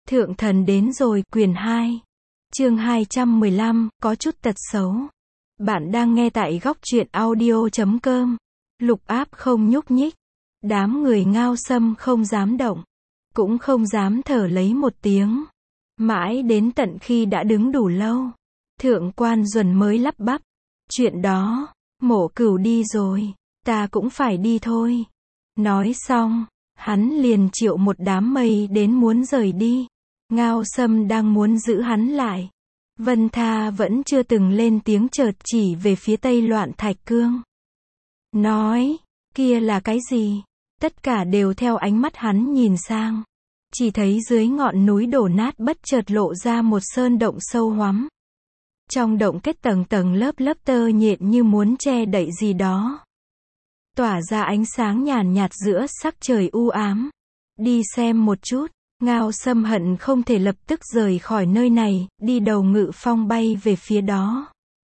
Thượng thần đến rồi, quyển 2. Chương 215, có chút tật xấu. Bạn đang nghe tại góc truyện audio.com. Lục Áp không nhúc nhích. Đám người Ngao Sâm không dám động. Cũng không dám thở lấy một tiếng. Mãi đến tận khi đã đứng đủ lâu. Thượng quan Duẩn mới lắp bắp. Chuyện đó, Mộ Cửu đi rồi. Ta cũng phải đi thôi. Nói xong, hắn liền triệu một đám mây đến muốn rời đi. Ngao Sâm đang muốn giữ hắn lại. Vân Tha vẫn chưa từng lên tiếng, chợt chỉ về phía tây Loạn Thạch Cương. Nói, kia là cái gì? Tất cả đều theo ánh mắt hắn nhìn sang. Chỉ thấy dưới ngọn núi đổ nát bất chợt lộ ra một sơn động sâu hoắm. Trong động kết tầng tầng lớp lớp tơ nhện như muốn che đậy gì đó. Tỏa ra ánh sáng nhàn nhạt giữa sắc trời u ám. Đi xem một chút. Ngao Sâm hận không thể lập tức rời khỏi nơi này, đi đầu ngự phong bay về phía đó.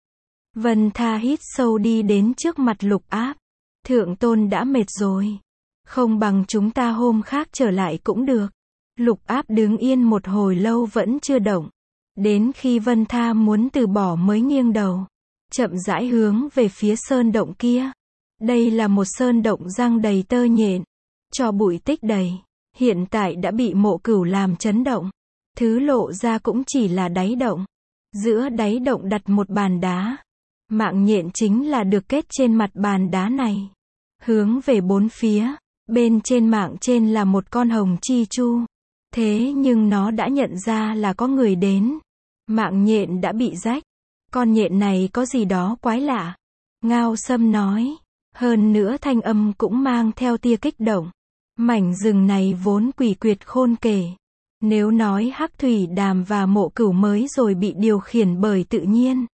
Vân Tha hít sâu đi đến trước mặt Lục Áp. Thượng tôn đã mệt rồi. Không bằng chúng ta hôm khác trở lại cũng được. Lục Áp đứng yên một hồi lâu vẫn chưa động. Đến khi Vân Tha muốn từ bỏ mới nghiêng đầu. Chậm rãi hướng về phía sơn động kia. Đây là một sơn động răng đầy tơ nhện. Cho bụi tích đầy. Hiện tại đã bị Mộ Cửu làm chấn động. Thứ lộ ra cũng chỉ là đáy động. Giữa đáy động đặt một bàn đá. Mạng nhện chính là được kết trên mặt bàn đá này. Hướng về bốn phía. Bên trên mạng trên là một con hồng chi chu. Thế nhưng nó đã nhận ra là có người đến. Mạng nhện đã bị rách. Con nhện này có gì đó quái lạ. Ngao Sâm nói. Hơn nữa thanh âm cũng mang theo tia kích động. Mảnh rừng này vốn quỷ quyệt khôn kể. Nếu nói Hắc Thủy Đàm và Mộ Cửu mới rồi bị điều khiển bởi tự nhiên.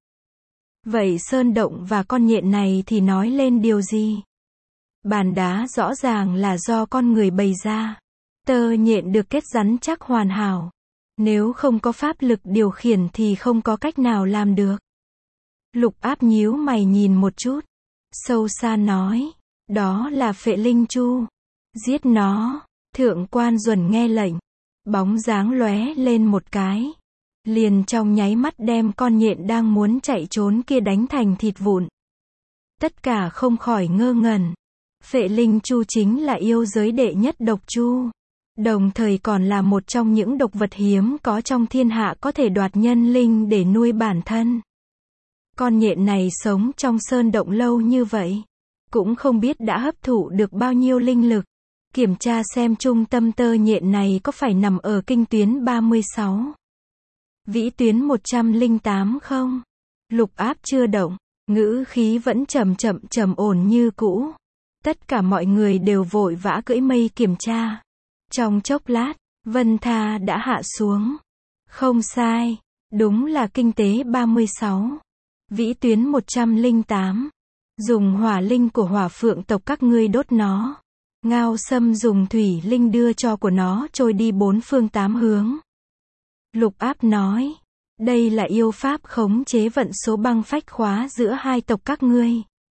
Vậy sơn động và con nhện này thì nói lên điều gì? Bàn đá rõ ràng là do con người bày ra. Tơ nhện được kết rắn chắc hoàn hảo. Nếu không có pháp lực điều khiển thì không có cách nào làm được. Lục Áp nhíu mày nhìn một chút. Sâu xa nói. Đó là Phệ Linh Chu. Giết nó. Thượng quan Duẩn nghe lệnh. Bóng dáng lóe lên một cái. Liền trong nháy mắt đem con nhện đang muốn chạy trốn kia đánh thành thịt vụn. Tất cả không khỏi ngơ ngẩn. Phệ Linh Chu chính là yêu giới đệ nhất độc chu. Đồng thời còn là một trong những độc vật hiếm có trong thiên hạ có thể đoạt nhân linh để nuôi bản thân. Con nhện này sống trong sơn động lâu như vậy. Cũng không biết đã hấp thụ được bao nhiêu linh lực. Kiểm tra xem trung tâm tơ nhện này có phải nằm ở kinh tuyến 36. Vĩ tuyến 108 không? Lục Áp chưa động. Ngữ khí vẫn trầm ổn như cũ. Tất cả mọi người đều vội vã cưỡi mây kiểm tra. Trong chốc lát, Vân Tha đã hạ xuống. Không sai. Đúng là kinh tế 36. Vĩ tuyến 108. Dùng hỏa linh của Hỏa Phượng tộc các ngươi đốt nó. Ngao Sâm dùng thủy linh đưa cho của nó trôi đi bốn phương tám hướng. Lục Áp nói. Đây là yêu pháp khống chế vận số băng phách khóa giữa hai tộc các ngươi.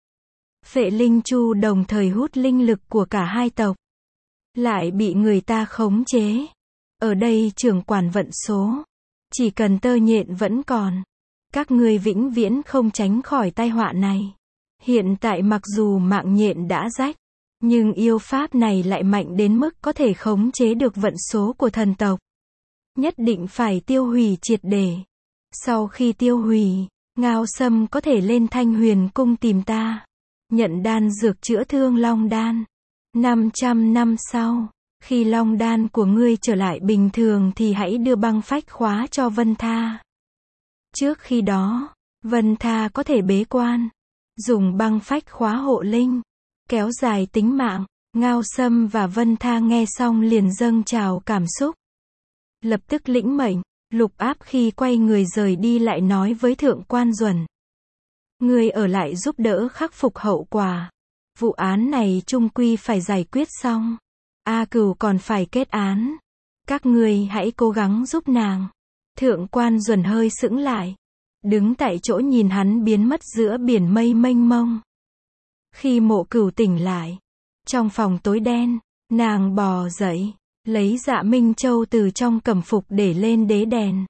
Phệ Linh Chu đồng thời hút linh lực của cả hai tộc. Lại bị người ta khống chế. Ở đây trưởng quản vận số. Chỉ cần tơ nhện vẫn còn. Các ngươi vĩnh viễn không tránh khỏi tai họa này. Hiện tại mặc dù mạng nhện đã rách. Nhưng yêu pháp này lại mạnh đến mức có thể khống chế được vận số của thần tộc. Nhất định phải tiêu hủy triệt để. Sau khi tiêu hủy, Ngao Sâm có thể lên Thanh Huyền cung tìm ta. Nhận đan dược chữa thương Long Đan. 500 năm sau, khi Long Đan của ngươi trở lại bình thường thì hãy đưa băng phách khóa cho Vân Tha. Trước khi đó, Vân Tha có thể bế quan. Dùng băng phách khóa hộ linh. Kéo dài tính mạng. Ngao Sâm và Vân Tha nghe xong liền dâng trào cảm xúc. Lập tức lĩnh mệnh. Lục Áp khi quay người rời đi lại nói với Thượng quan Duẩn. Ngươi ở lại giúp đỡ khắc phục hậu quả. Vụ án này chung quy phải giải quyết xong. A Cửu còn phải kết án. Các ngươi hãy cố gắng giúp nàng. Thượng quan Duẩn hơi sững lại. Đứng tại chỗ nhìn hắn biến mất giữa biển mây mênh mông. Khi Mộ Cửu tỉnh lại. Trong phòng tối đen, nàng bò dậy. lấy Dạ Minh Châu từ trong cẩm phục để lên đế đèn.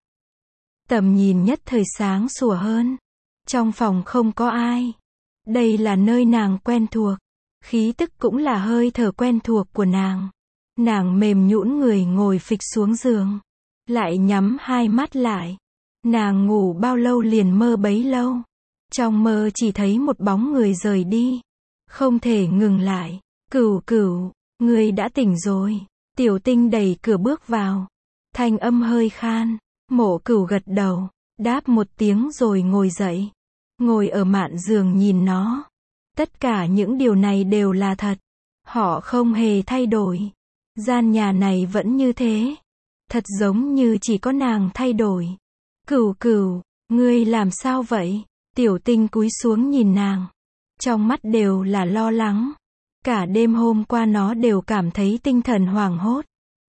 Tầm nhìn nhất thời sáng sủa hơn. Trong phòng không có ai. Đây là nơi nàng quen thuộc. Khí tức cũng là hơi thở quen thuộc của nàng. Nàng mềm nhũn người ngồi phịch xuống giường. Lại nhắm hai mắt lại. Nàng ngủ bao lâu liền mơ bấy lâu. Trong mơ chỉ thấy một bóng người rời đi. Không thể ngừng lại. Cửu Cửu, ngươi đã tỉnh rồi. Tiểu Tinh đẩy cửa bước vào. Thanh âm hơi khan. Mộ Cửu gật đầu. Đáp một tiếng rồi ngồi dậy. Ngồi ở mạn giường nhìn nó. Tất cả những điều này đều là thật. Họ không hề thay đổi. Gian nhà này vẫn như thế. Thật giống như chỉ có nàng thay đổi. Cửu Cửu, ngươi làm sao vậy? Tiểu Tinh cúi xuống nhìn nàng. Trong mắt đều là lo lắng. Cả đêm hôm qua nó đều cảm thấy tinh thần hoảng hốt.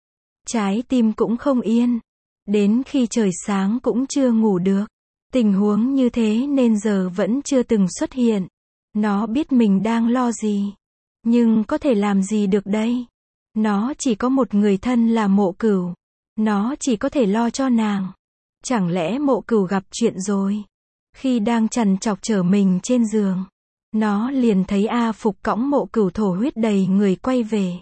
Trái tim cũng không yên. Đến khi trời sáng cũng chưa ngủ được. Tình huống như thế nên giờ vẫn chưa từng xuất hiện. Nó biết mình đang lo gì. Nhưng có thể làm gì được đây? Nó chỉ có một người thân là Mộ Cửu. Nó chỉ có thể lo cho nàng. Chẳng lẽ Mộ Cửu gặp chuyện rồi? Khi đang trằn trọc trở mình trên giường, nó liền thấy A Phục cõng Mộ Cửu thổ huyết đầy người quay về.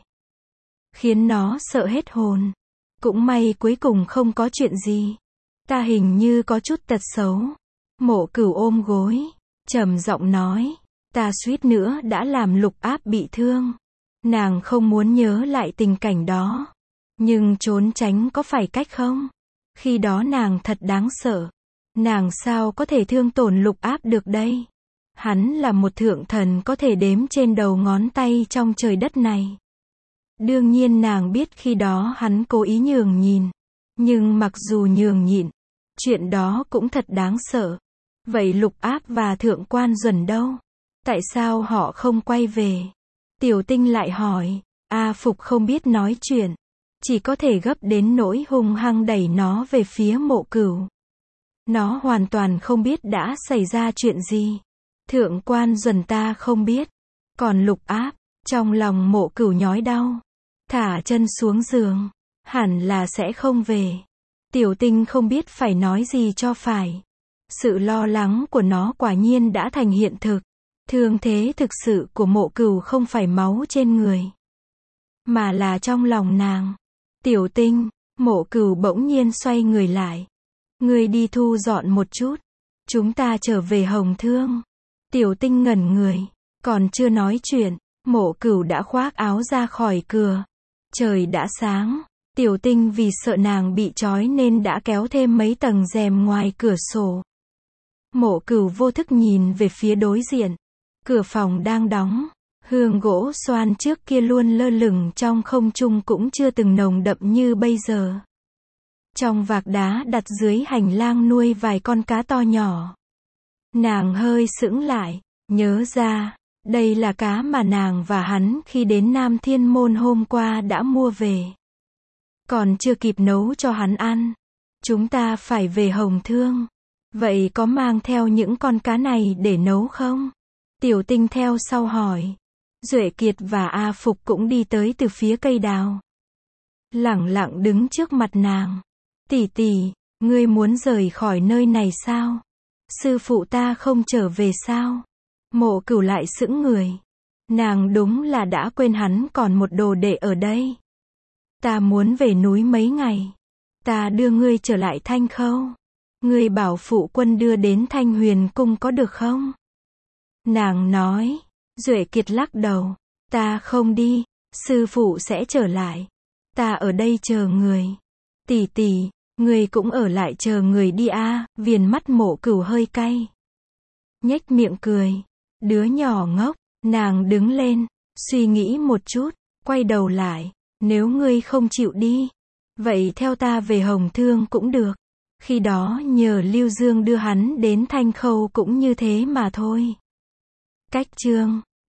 Khiến nó sợ hết hồn. Cũng may cuối cùng không có chuyện gì. Ta hình như có chút tật xấu. Mộ Cửu ôm gối, trầm giọng nói. Ta suýt nữa đã làm Lục Áp bị thương. Nàng không muốn nhớ lại tình cảnh đó. Nhưng trốn tránh có phải cách không? Khi đó nàng thật đáng sợ. Nàng sao có thể thương tổn Lục Áp được đây? Hắn là một thượng thần có thể đếm trên đầu ngón tay trong trời đất này. Đương nhiên nàng biết khi đó hắn cố ý nhường nhìn. Nhưng mặc dù nhường nhịn, chuyện đó cũng thật đáng sợ. Vậy Lục Áp và Thượng Quan Duẩn đâu? Tại sao họ không quay về? Tiểu Tinh lại hỏi. A Phục không biết nói chuyện. Chỉ có thể gấp đến nỗi hung hăng đẩy nó về phía Mộ Cửu. Nó hoàn toàn không biết đã xảy ra chuyện gì. Thượng Quan Duẩn ta không biết. Còn Lục Áp, trong lòng Mộ Cửu nhói đau. Thả chân xuống giường. Hẳn là sẽ không về. Tiểu Tinh không biết phải nói gì cho phải. Sự lo lắng của nó quả nhiên đã thành hiện thực. Thương thế thực sự của Mộ Cửu không phải máu trên người, mà là trong lòng nàng. Tiểu Tinh, Mộ Cửu bỗng nhiên xoay người lại. Ngươi đi thu dọn một chút. Chúng ta trở về Hồng Thương. Tiểu Tinh ngẩn người. Còn chưa nói chuyện, Mộ Cửu đã khoác áo ra khỏi cửa. Trời đã sáng. Tiểu Tinh vì sợ nàng bị trói nên đã kéo thêm mấy tầng rèm ngoài cửa sổ. Mộ Cửu vô thức nhìn về phía đối diện. Cửa phòng đang đóng. Hương gỗ xoan trước kia luôn lơ lửng trong không trung cũng chưa từng nồng đậm như bây giờ. Trong vạc đá đặt dưới hành lang nuôi vài con cá to nhỏ. Nàng hơi sững lại, nhớ ra, đây là cá mà nàng và hắn khi đến Nam Thiên Môn hôm qua đã mua về. Còn chưa kịp nấu cho hắn ăn. Chúng ta phải về Hồng Thương. Vậy có mang theo những con cá này để nấu không? Tiểu Tinh theo sau hỏi. Duệ Kiệt và A Phục cũng đi tới từ phía cây đào. Lẳng lặng đứng trước mặt nàng. Tỷ tỷ, ngươi muốn rời khỏi nơi này sao? Sư phụ ta không trở về sao? Mộ Cửu lại sững người. Nàng đúng là đã quên hắn còn một đồ đệ ở đây. Ta muốn về núi mấy ngày. Ta đưa ngươi trở lại Thanh Khâu. Ngươi bảo phụ quân đưa đến Thanh Huyền Cung có được không? Nàng nói. Duệ Kiệt lắc đầu. Ta không đi. Sư phụ sẽ trở lại. Ta ở đây chờ người. Tỷ tỷ, người cũng ở lại chờ người đi a. Viền mắt Mộ Cửu hơi cay. Nhếch miệng cười. Đứa nhỏ ngốc. Nàng đứng lên. Suy nghĩ một chút. Quay đầu lại. Nếu ngươi không chịu đi, vậy theo ta về Hồng Thương cũng được. Khi đó nhờ Lưu Dương đưa hắn đến Thanh Khâu cũng như thế mà thôi. Cách chương